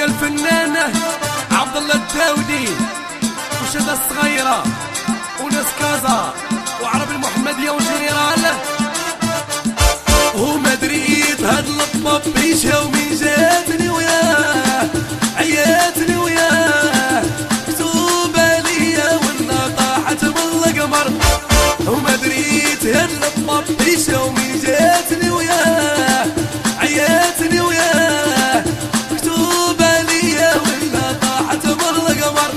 خويا الفنانة عبد الله الداودي وشادة الصغيرة وناس كازا وعرب المحمدية وجنرال ومدريد هاد الطب بيشا ومن جاتني وياه عياتني وياه مكتوبة ليا ولا طاحت بالقمر ومدريد هاد الطب بيشا ومن جاتني وياه عياتني وياه مكتوبة ليا ولا طاحت بالقمر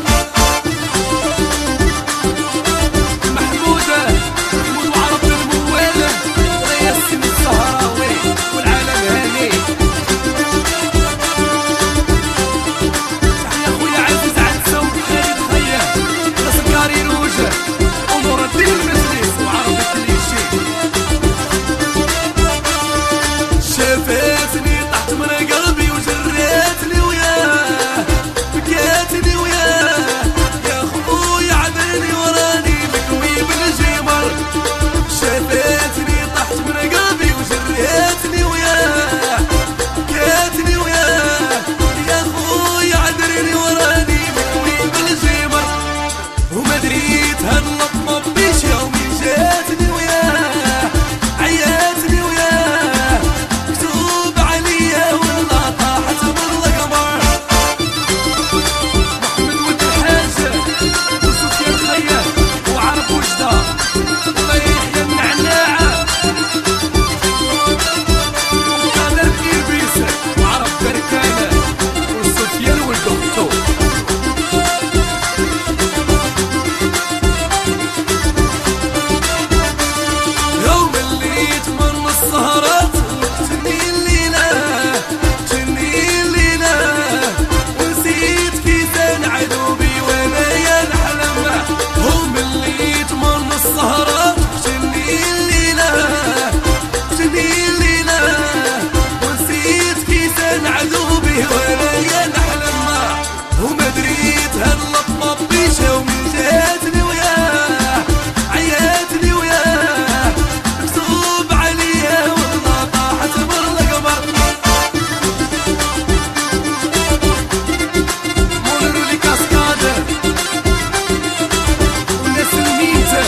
محمودة وعرب الموالة رياس الزهراوي والعالم هاني تحية خويا عزيز عدسة وخالد خيام وسكاري روجة ونور الدين المجلس وعرب الكليشي شافتني طحت من قلبي وجريتني وياه بكيتني وياه يا خويا عدني وراني مكوي بالجمر شافتني طحت من قلبي وجريتني وياه بكيتني وياه يا خويا عدني وراني مكوي بالجمر ومدريت هاللطمة بيش يومي جاتني وياه عياتني وياه مكتوب عليا ولا طاحت بالقمر محمد ود الحاجة وسفيان خيام وعرب وجدة الله يحيى النعناعة وقادر كيربيس وعرب بركانة وسفيان والدكتور يوم اللي تمر السهرات وقتني الليلة جني الليلة ونسيت كيسان عذوبي وانا يا نحلم هم اللي تمر السهرات وقتني الليلة جني الليلة ونسيت كيسان عذوبي وانا يا نحلم ومدريت هاللطمة بيشا ومن جاتني وياه عياتني وياه مكتوب عليا والله طاحت بالقمر مولر لي كاسكادر والناس الميتة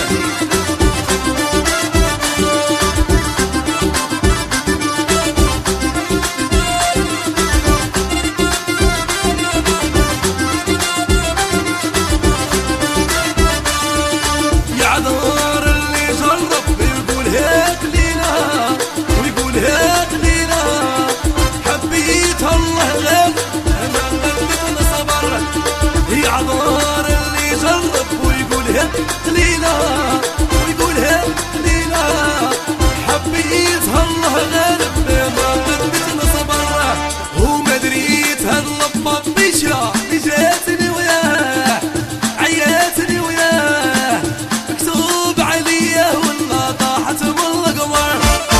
يا عذار اللي جرب يقول هات لينا ويقول هات لينا حبيت الله غير انا غلبت صبر يا عذار اللي جرب ويقول هات لينا ويقول هات لينا حبيت الله غير ما غلبت صبر ومدريت هاللطمة بيشا اللي جاتني وياه عياتني وياه مكتوب عليا ولا طاحت بالقمر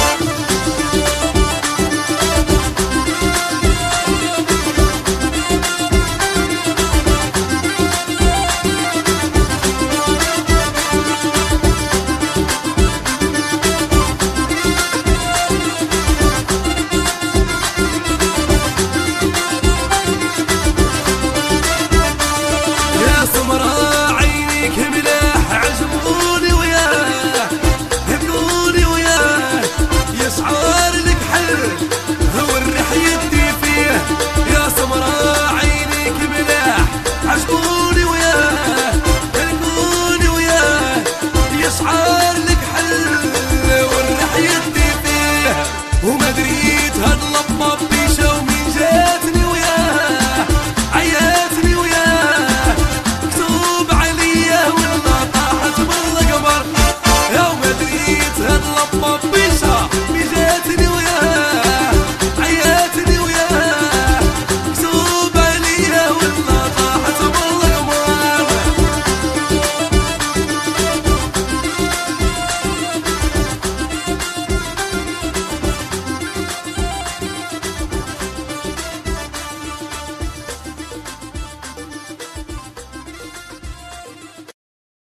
يا سمراء عينيك ملاح عجبوني وياه هبلوني وياه يا شعار لك حل هو الريح يدي فيه يا سمراء عينيك ملاح عجبوني وياه هبلوني وياه يا شعار لك حل والريح يدي فيه ومدريت هاد اللطمة بيشا ومن جات